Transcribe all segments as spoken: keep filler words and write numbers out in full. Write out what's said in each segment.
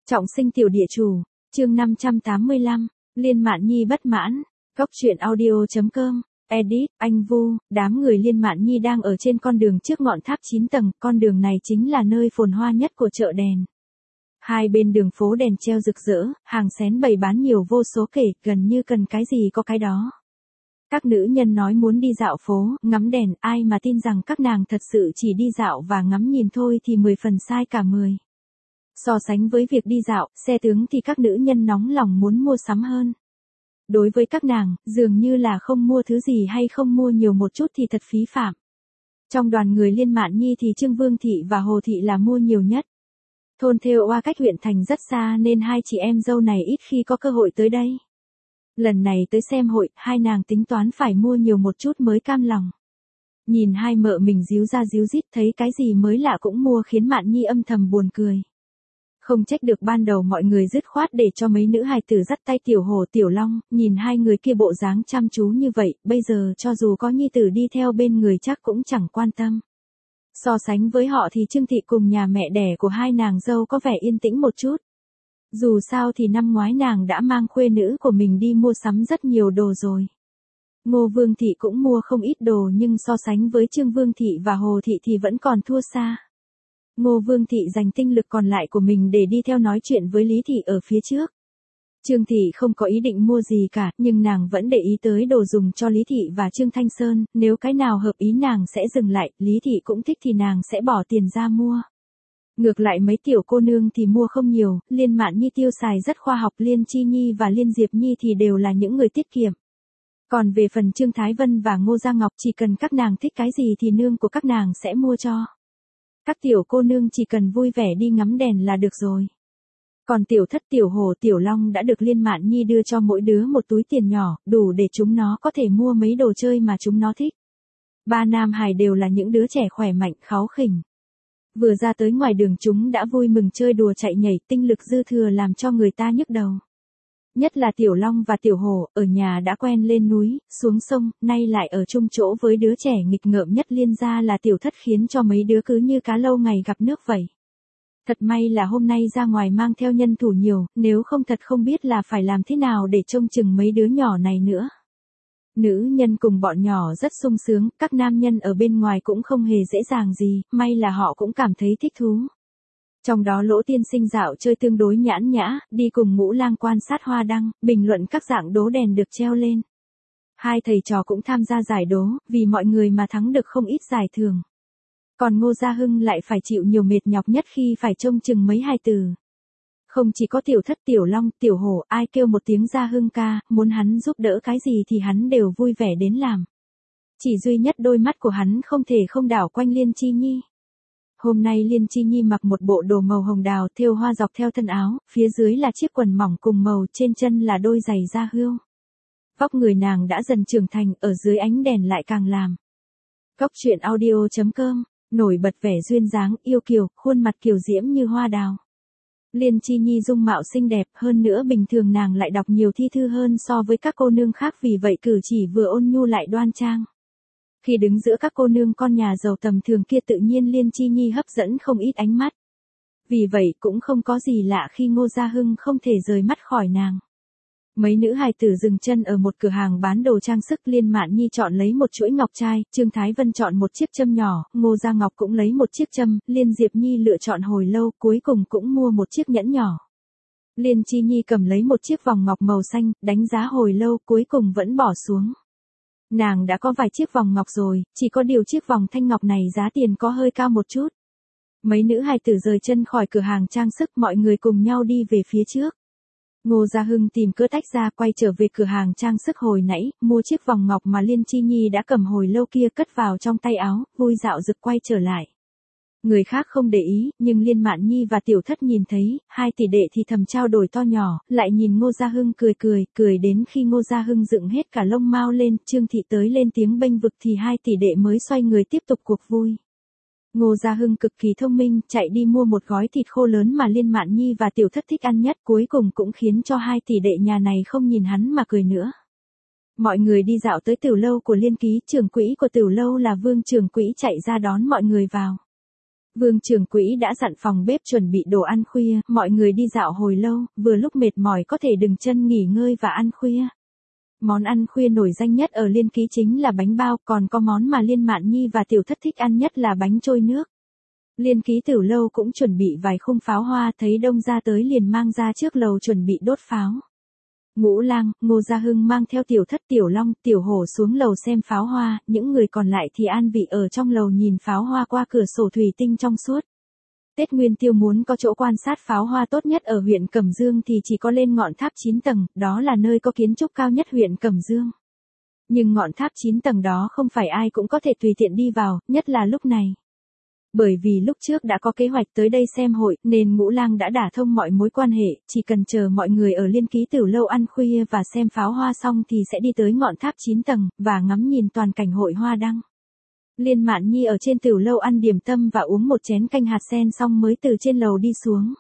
Trọng sinh tiểu địa chủ, chương năm trăm tám mươi lăm, Liên Mạn Nhi bất mãn, Cốc truyện audio chấm com, edit, anh Vu, đám người Liên Mạn Nhi đang ở trên con đường trước ngọn tháp chín tầng, con đường này chính là nơi phồn hoa nhất của chợ đèn. Hai bên đường phố đèn treo rực rỡ, hàng xén bày bán nhiều vô số kể, gần như cần cái gì có cái đó. Các nữ nhân nói muốn đi dạo phố, ngắm đèn, ai mà tin rằng các nàng thật sự chỉ đi dạo và ngắm nhìn thôi thì mười phần sai cả mười. So sánh với việc đi dạo, xe tướng thì các nữ nhân nóng lòng muốn mua sắm hơn. Đối với các nàng, dường như là không mua thứ gì hay không mua nhiều một chút thì thật phí phạm. Trong đoàn người Liên Mạn Nhi thì Trương Vương Thị và Hồ Thị là mua nhiều nhất. Thôn Thêu Oa cách huyện thành rất xa nên hai chị em dâu này ít khi có cơ hội tới đây. Lần này tới xem hội, hai nàng tính toán phải mua nhiều một chút mới cam lòng. Nhìn hai mợ mình díu ra díu dít thấy cái gì mới lạ cũng mua khiến Mạn Nhi âm thầm buồn cười. Không trách được ban đầu mọi người dứt khoát để cho mấy nữ hài tử dắt tay Tiểu Hồ Tiểu Long, nhìn hai người kia bộ dáng chăm chú như vậy, bây giờ cho dù có nhi tử đi theo bên người chắc cũng chẳng quan tâm. So sánh với họ thì Trương Thị cùng nhà mẹ đẻ của hai nàng dâu có vẻ yên tĩnh một chút. Dù sao thì năm ngoái nàng đã mang khuê nữ của mình đi mua sắm rất nhiều đồ rồi. Ngô Vương Thị cũng mua không ít đồ nhưng so sánh với Trương Vương Thị và Hồ Thị thì vẫn còn thua xa. Ngô Vương Thị dành tinh lực còn lại của mình để đi theo nói chuyện với Lý Thị ở phía trước. Trương Thị không có ý định mua gì cả, nhưng nàng vẫn để ý tới đồ dùng cho Lý Thị và Trương Thanh Sơn, nếu cái nào hợp ý nàng sẽ dừng lại, Lý Thị cũng thích thì nàng sẽ bỏ tiền ra mua. Ngược lại mấy tiểu cô nương thì mua không nhiều, Liên Mạn Nhi tiêu xài rất khoa học, Liên Chi Nhi và Liên Diệp Nhi thì đều là những người tiết kiệm. Còn về phần Trương Thái Vân và Ngô Gia Ngọc chỉ cần các nàng thích cái gì thì nương của các nàng sẽ mua cho. Các tiểu cô nương chỉ cần vui vẻ đi ngắm đèn là được rồi. Còn Tiểu Thất, Tiểu Hồ, Tiểu Long đã được Liên Mạn Nhi đưa cho mỗi đứa một túi tiền nhỏ, đủ để chúng nó có thể mua mấy đồ chơi mà chúng nó thích. Ba nam hài đều là những đứa trẻ khỏe mạnh, kháu khỉnh. Vừa ra tới ngoài đường chúng đã vui mừng chơi đùa chạy nhảy, tinh lực dư thừa làm cho người ta nhức đầu. Nhất là Tiểu Long và Tiểu Hồ, ở nhà đã quen lên núi, xuống sông, nay lại ở chung chỗ với đứa trẻ nghịch ngợm nhất Liên gia là Tiểu Thất khiến cho mấy đứa cứ như cá lâu ngày gặp nước vậy. Thật may là hôm nay ra ngoài mang theo nhân thủ nhiều, nếu không thật không biết là phải làm thế nào để trông chừng mấy đứa nhỏ này nữa. Nữ nhân cùng bọn nhỏ rất sung sướng, các nam nhân ở bên ngoài cũng không hề dễ dàng gì, may là họ cũng cảm thấy thích thú. Trong đó Lỗ Tiên Sinh dạo chơi tương đối nhãn nhã, đi cùng Ngũ Lang quan sát hoa đăng, bình luận các dạng đố đèn được treo lên. Hai thầy trò cũng tham gia giải đố, vì mọi người mà thắng được không ít giải thưởng. Còn Ngô Gia Hưng lại phải chịu nhiều mệt nhọc nhất khi phải trông chừng mấy hài tử. Không chỉ có Tiểu Thất, Tiểu Long, Tiểu Hổ, ai kêu một tiếng Gia Hưng ca, muốn hắn giúp đỡ cái gì thì hắn đều vui vẻ đến làm. Chỉ duy nhất đôi mắt của hắn không thể không đảo quanh Liên Chi Nhi. Hôm nay Liên Chi Nhi mặc một bộ đồ màu hồng đào thêu hoa dọc theo thân áo, phía dưới là chiếc quần mỏng cùng màu, trên chân là đôi giày da hươu. Vóc người nàng đã dần trưởng thành, ở dưới ánh đèn lại càng làm. Cốc truyện audio chấm com, nổi bật vẻ duyên dáng, yêu kiều, khuôn mặt kiều diễm như hoa đào. Liên Chi Nhi dung mạo xinh đẹp, hơn nữa bình thường nàng lại đọc nhiều thi thư hơn so với các cô nương khác, vì vậy cử chỉ vừa ôn nhu lại đoan trang. Khi đứng giữa các cô nương con nhà giàu tầm thường kia tự nhiên Liên Chi Nhi hấp dẫn không ít ánh mắt. Vì vậy cũng không có gì lạ khi Ngô Gia Hưng không thể rời mắt khỏi nàng. Mấy nữ hài tử dừng chân ở một cửa hàng bán đồ trang sức, Liên Mạn Nhi chọn lấy một chuỗi ngọc trai, Trương Thái Vân chọn một chiếc châm nhỏ, Ngô Gia Ngọc cũng lấy một chiếc châm, Liên Diệp Nhi lựa chọn hồi lâu, cuối cùng cũng mua một chiếc nhẫn nhỏ. Liên Chi Nhi cầm lấy một chiếc vòng ngọc màu xanh, đánh giá hồi lâu, cuối cùng vẫn bỏ xuống. Nàng đã có vài chiếc vòng ngọc rồi, chỉ có điều chiếc vòng thanh ngọc này giá tiền có hơi cao một chút. Mấy nữ hài tử rời chân khỏi cửa hàng trang sức, mọi người cùng nhau đi về phía trước. Ngô Gia Hưng tìm cớ tách ra quay trở về cửa hàng trang sức hồi nãy, mua chiếc vòng ngọc mà Liên Chi Nhi đã cầm hồi lâu kia cất vào trong tay áo, vui dạo rực quay trở lại. Người khác không để ý, nhưng Liên Mạn Nhi và Tiểu Thất nhìn thấy, hai tỷ đệ thì thầm trao đổi to nhỏ, lại nhìn Ngô Gia Hưng cười cười, cười đến khi Ngô Gia Hưng dựng hết cả lông mao lên, Trương Thị tới lên tiếng bênh vực thì hai tỷ đệ mới xoay người tiếp tục cuộc vui. Ngô Gia Hưng cực kỳ thông minh, chạy đi mua một gói thịt khô lớn mà Liên Mạn Nhi và Tiểu Thất thích ăn nhất, cuối cùng cũng khiến cho hai tỷ đệ nhà này không nhìn hắn mà cười nữa. Mọi người đi dạo tới tiểu lâu của Liên Ký, trưởng quỹ của tiểu lâu là Vương trưởng quỹ chạy ra đón mọi người vào. Vương trưởng quỹ đã dặn phòng bếp chuẩn bị đồ ăn khuya, mọi người đi dạo hồi lâu, vừa lúc mệt mỏi có thể đừng chân nghỉ ngơi và ăn khuya. Món ăn khuya nổi danh nhất ở Liên Ký chính là bánh bao, còn có món mà Liên Mạn Nhi và Tiểu Thất thích ăn nhất là bánh trôi nước. Liên Ký Tiểu Lâu cũng chuẩn bị vài khung pháo hoa, thấy đông ra tới liền mang ra trước lầu chuẩn bị đốt pháo. Ngũ Lang, Ngô Gia Hưng mang theo Tiểu Thất, Tiểu Long, Tiểu Hổ xuống lầu xem pháo hoa, những người còn lại thì an vị ở trong lầu nhìn pháo hoa qua cửa sổ thủy tinh trong suốt. Tết Nguyên Tiêu muốn có chỗ quan sát pháo hoa tốt nhất ở huyện Cẩm Dương thì chỉ có lên ngọn tháp chín tầng, đó là nơi có kiến trúc cao nhất huyện Cẩm Dương. Nhưng ngọn tháp chín tầng đó không phải ai cũng có thể tùy tiện đi vào, nhất là lúc này. Bởi vì lúc trước đã có kế hoạch tới đây xem hội, nên Ngũ Lang đã đả thông mọi mối quan hệ, chỉ cần chờ mọi người ở Liên Ký Tiểu Lâu ăn khuya và xem pháo hoa xong thì sẽ đi tới ngọn tháp chín tầng, và ngắm nhìn toàn cảnh hội hoa đăng. Liên Mạn Nhi ở trên Tiểu Lâu ăn điểm tâm và uống một chén canh hạt sen xong mới từ trên lầu đi xuống.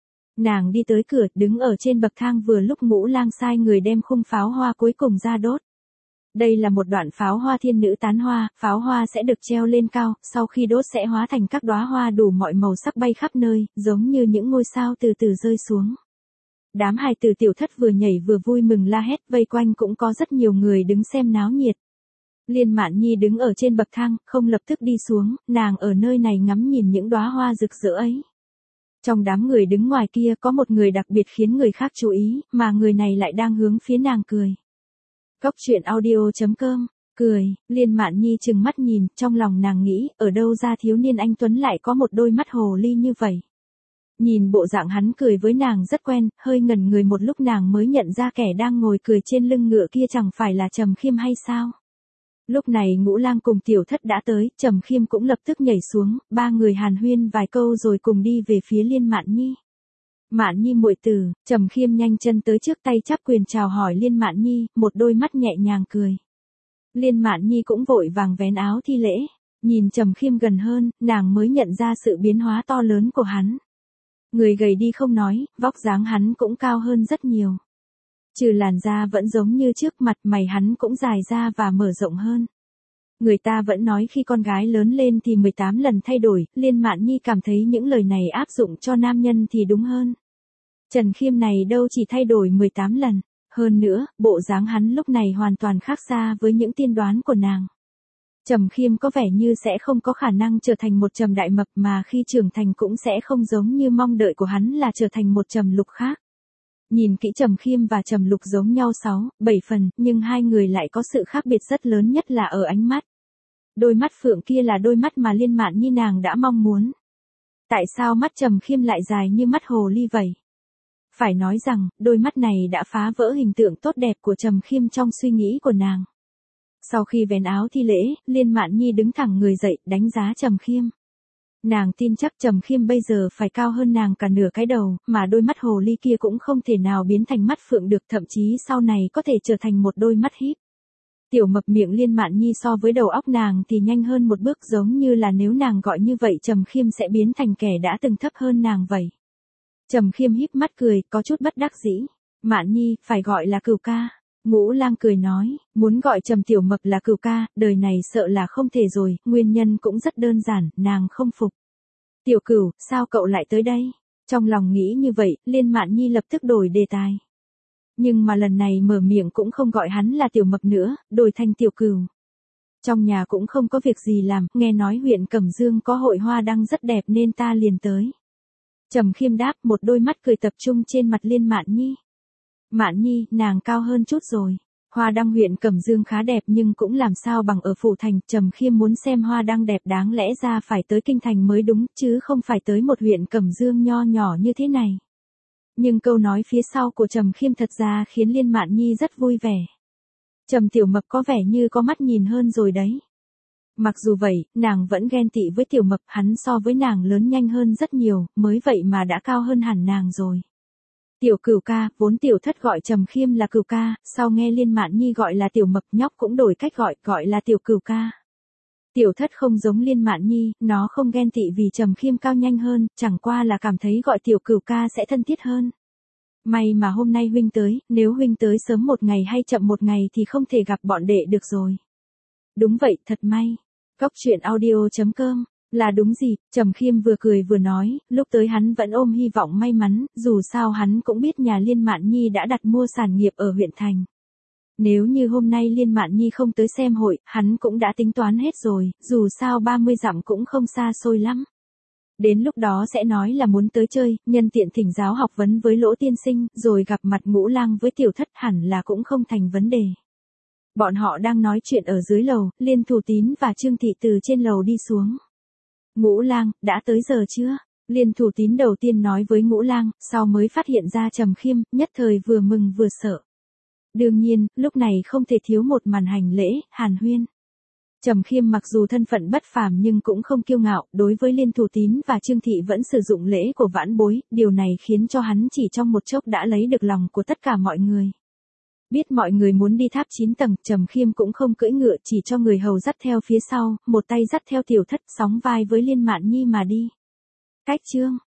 Nàng đi tới cửa, đứng ở trên bậc thang vừa lúc Ngũ Lang sai người đem khung pháo hoa cuối cùng ra đốt. Đây là một đoạn pháo hoa thiên nữ tán hoa, pháo hoa sẽ được treo lên cao, sau khi đốt sẽ hóa thành các đóa hoa đủ mọi màu sắc bay khắp nơi, giống như những ngôi sao từ từ rơi xuống. Đám hài tử Tiểu Thất vừa nhảy vừa vui mừng la hét, vây quanh cũng có rất nhiều người đứng xem náo nhiệt. Liên Mạn Nhi đứng ở trên bậc thang, không lập tức đi xuống, nàng ở nơi này ngắm nhìn những đóa hoa rực rỡ ấy. Trong đám người đứng ngoài kia có một người đặc biệt khiến người khác chú ý, mà người này lại đang hướng phía nàng cười. Góc truyện audio chấm com, cười, Liên Mạn Nhi trừng mắt nhìn, trong lòng nàng nghĩ, ở đâu ra thiếu niên anh Tuấn lại có một đôi mắt hồ ly như vậy. Nhìn bộ dạng hắn cười với nàng rất quen, hơi ngẩn người một lúc nàng mới nhận ra kẻ đang ngồi cười trên lưng ngựa kia chẳng phải là Trầm Khiêm hay sao. Lúc này Ngũ Lang cùng Tiểu Thất đã tới, Trầm Khiêm cũng lập tức nhảy xuống, ba người hàn huyên vài câu rồi cùng đi về phía Liên Mạn Nhi. Mạn Nhi muội tử, Trầm Khiêm nhanh chân tới trước tay chắp quyền chào hỏi Liên Mạn Nhi, một đôi mắt nhẹ nhàng cười. Liên Mạn Nhi cũng vội vàng vén áo thi lễ, nhìn Trầm Khiêm gần hơn, nàng mới nhận ra sự biến hóa to lớn của hắn. Người gầy đi không nói, vóc dáng hắn cũng cao hơn rất nhiều. Trừ làn da vẫn giống như trước, mặt mày hắn cũng dài ra và mở rộng hơn. Người ta vẫn nói khi con gái lớn lên thì mười tám lần thay đổi, Liên Mạn Nhi cảm thấy những lời này áp dụng cho nam nhân thì đúng hơn. Trần Khiêm này đâu chỉ thay đổi mười tám lần, hơn nữa, bộ dáng hắn lúc này hoàn toàn khác xa với những tiên đoán của nàng. Trầm Khiêm có vẻ như sẽ không có khả năng trở thành một Trầm Đại Mập, mà khi trưởng thành cũng sẽ không giống như mong đợi của hắn là trở thành một Trầm Lục khác. Nhìn kỹ Trầm Khiêm và Trầm Lục giống nhau sáu, bảy phần, nhưng hai người lại có sự khác biệt rất lớn, nhất là ở ánh mắt. Đôi mắt phượng kia là đôi mắt mà Liên Mạn Nhi nàng đã mong muốn. Tại sao mắt Trầm Khiêm lại dài như mắt hồ ly vậy? Phải nói rằng, đôi mắt này đã phá vỡ hình tượng tốt đẹp của Trầm Khiêm trong suy nghĩ của nàng. Sau khi vén áo thi lễ, Liên Mạn Nhi đứng thẳng người dậy, đánh giá Trầm Khiêm. Nàng tin chắc Trầm Khiêm bây giờ phải cao hơn nàng cả nửa cái đầu, mà đôi mắt hồ ly kia cũng không thể nào biến thành mắt phượng được, thậm chí sau này có thể trở thành một đôi mắt híp. Tiểu mập miệng Liên Mạn Nhi so với đầu óc nàng thì nhanh hơn một bước, giống như là nếu nàng gọi như vậy Trầm Khiêm sẽ biến thành kẻ đã từng thấp hơn nàng vậy. Trầm Khiêm híp mắt cười, có chút bất đắc dĩ. Mạn Nhi, phải gọi là Cửu ca. Ngũ Lang cười nói, muốn gọi Trầm tiểu mập là Cửu ca, đời này sợ là không thể rồi, nguyên nhân cũng rất đơn giản, nàng không phục. Tiểu Cửu, sao cậu lại tới đây? Trong lòng nghĩ như vậy, Liên Mạn Nhi lập tức đổi đề tài. Nhưng mà lần này mở miệng cũng không gọi hắn là tiểu mập nữa, đổi thành Tiểu Cửu. Trong nhà cũng không có việc gì làm, nghe nói huyện Cẩm Dương có hội hoa đăng rất đẹp nên ta liền tới. Trầm Khiêm đáp, một đôi mắt cười tập trung trên mặt Liên Mạn Nhi. Mạn Nhi, nàng cao hơn chút rồi. Hoa đăng huyện Cẩm Dương khá đẹp nhưng cũng làm sao bằng ở phủ thành. Trầm Khiêm muốn xem hoa đăng đẹp đáng lẽ ra phải tới kinh thành mới đúng, chứ không phải tới một huyện Cẩm Dương nho nhỏ như thế này. Nhưng câu nói phía sau của Trầm Khiêm thật ra khiến Liên Mạn Nhi rất vui vẻ. Trầm tiểu mập có vẻ như có mắt nhìn hơn rồi đấy. Mặc dù vậy, nàng vẫn ghen tị với tiểu mập, hắn so với nàng lớn nhanh hơn rất nhiều, mới vậy mà đã cao hơn hẳn nàng rồi. Tiểu Cửu ca, vốn Tiểu Thất gọi Trầm Khiêm là Cửu ca, sau nghe Liên Mạn Nhi gọi là tiểu mập, nhóc cũng đổi cách gọi, gọi là Tiểu Cửu ca. Tiểu Thất không giống Liên Mạn Nhi, nó không ghen tị vì Trầm Khiêm cao nhanh hơn, chẳng qua là cảm thấy gọi Tiểu Cửu ca sẽ thân thiết hơn. May mà hôm nay huynh tới, nếu huynh tới sớm một ngày hay chậm một ngày thì không thể gặp bọn đệ được rồi. Đúng vậy, thật may. Góc truyện audio chấm com Là đúng gì, Trầm Khiêm vừa cười vừa nói, lúc tới hắn vẫn ôm hy vọng may mắn, dù sao hắn cũng biết nhà Liên Mạn Nhi đã đặt mua sản nghiệp ở huyện thành. Nếu như hôm nay Liên Mạn Nhi không tới xem hội, hắn cũng đã tính toán hết rồi, dù sao ba mươi dặm cũng không xa xôi lắm. Đến lúc đó sẽ nói là muốn tới chơi, nhân tiện thỉnh giáo học vấn với Lỗ tiên sinh, rồi gặp mặt Ngũ Lang với Tiểu Thất hẳn là cũng không thành vấn đề. Bọn họ đang nói chuyện ở dưới lầu, Liên Thủ Tín và Trương Thị từ trên lầu đi xuống. Ngũ Lang, đã tới giờ chưa? Liên Thủ Tín đầu tiên nói với Ngũ Lang, sau mới phát hiện ra Trầm Khiêm, nhất thời vừa mừng vừa sợ. Đương nhiên, lúc này không thể thiếu một màn hành lễ, hàn huyên. Trầm Khiêm mặc dù thân phận bất phàm nhưng cũng không kiêu ngạo, đối với Liên Thủ Tín và Trương Thị vẫn sử dụng lễ của vãn bối, điều này khiến cho hắn chỉ trong một chốc đã lấy được lòng của tất cả mọi người. Biết mọi người muốn đi tháp chín tầng, Trầm Khiêm cũng không cưỡi ngựa, chỉ cho người hầu dắt theo phía sau, một tay dắt theo Tiểu Thất, sóng vai với Liên Mạn Nhi mà đi. Cách chương